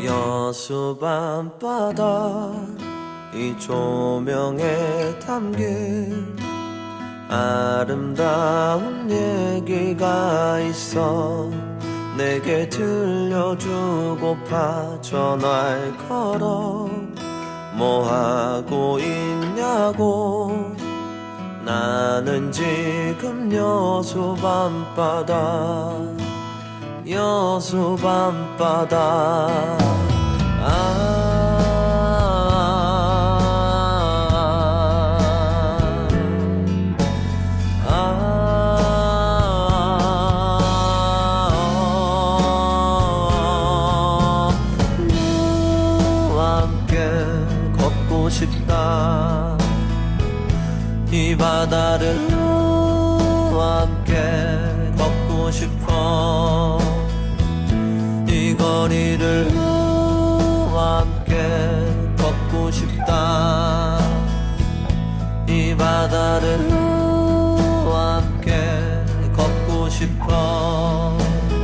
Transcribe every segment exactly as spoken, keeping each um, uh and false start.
여수 밤바다 이 조명에 담긴 아름다운 얘기가 있어 내게 들려주고파 전화를 걸어 뭐하고 있냐고 나는 지금 여수 밤바다 여수 밤바다 아 싶다 이 바다를 너와 함께 걷고 싶어 이 거리를 너와 함께 걷고 싶다 이 바다를 너와 함께 걷고 싶어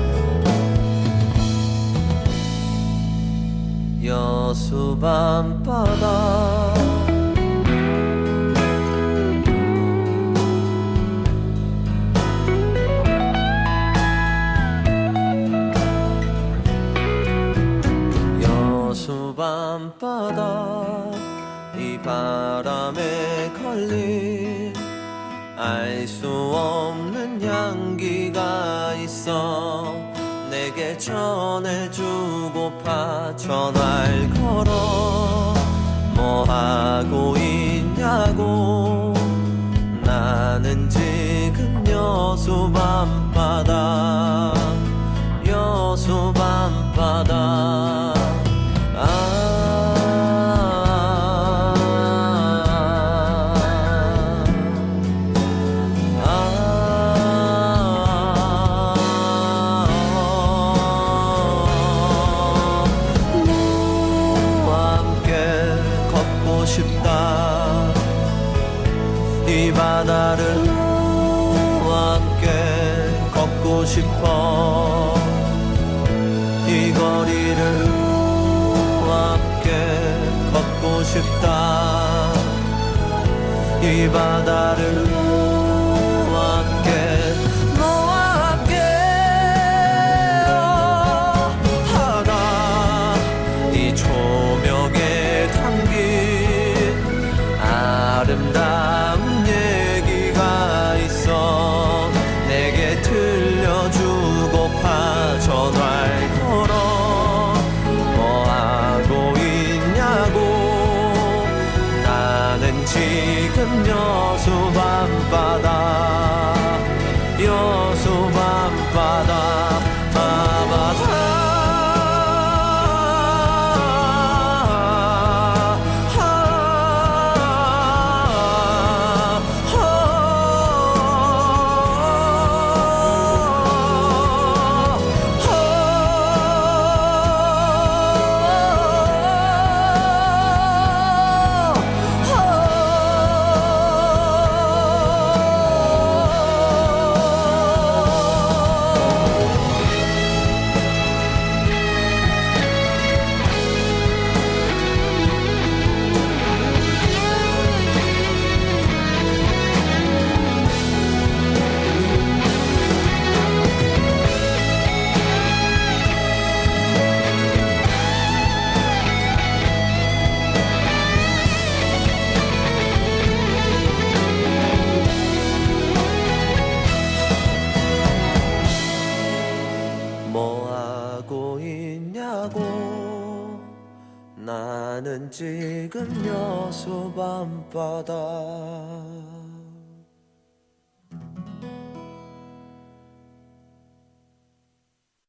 여수 밤바다 여수 밤바다 이 바람에 걸린 알 수 없는 향기가 있어 내게 전해주고파 전화를 걸어 뭐하고 있냐고 나는 지금 여수 밤바다 여수 밤바다 싶다 이 바다를 너와 함께 걷고 싶어 이 거리를 너와 함께 걷고 싶다 이 바다를 너와 함께 너와 함께 하다 이 조명에 담긴 아름다운 얘기가 있어 내게 들려주고파 전화를 걸어 뭐하고 있냐고 나는 지금 여수 밤바다 여수 밤바다 바바다 뭐하고 있냐고 나는 지금 여수 밤바다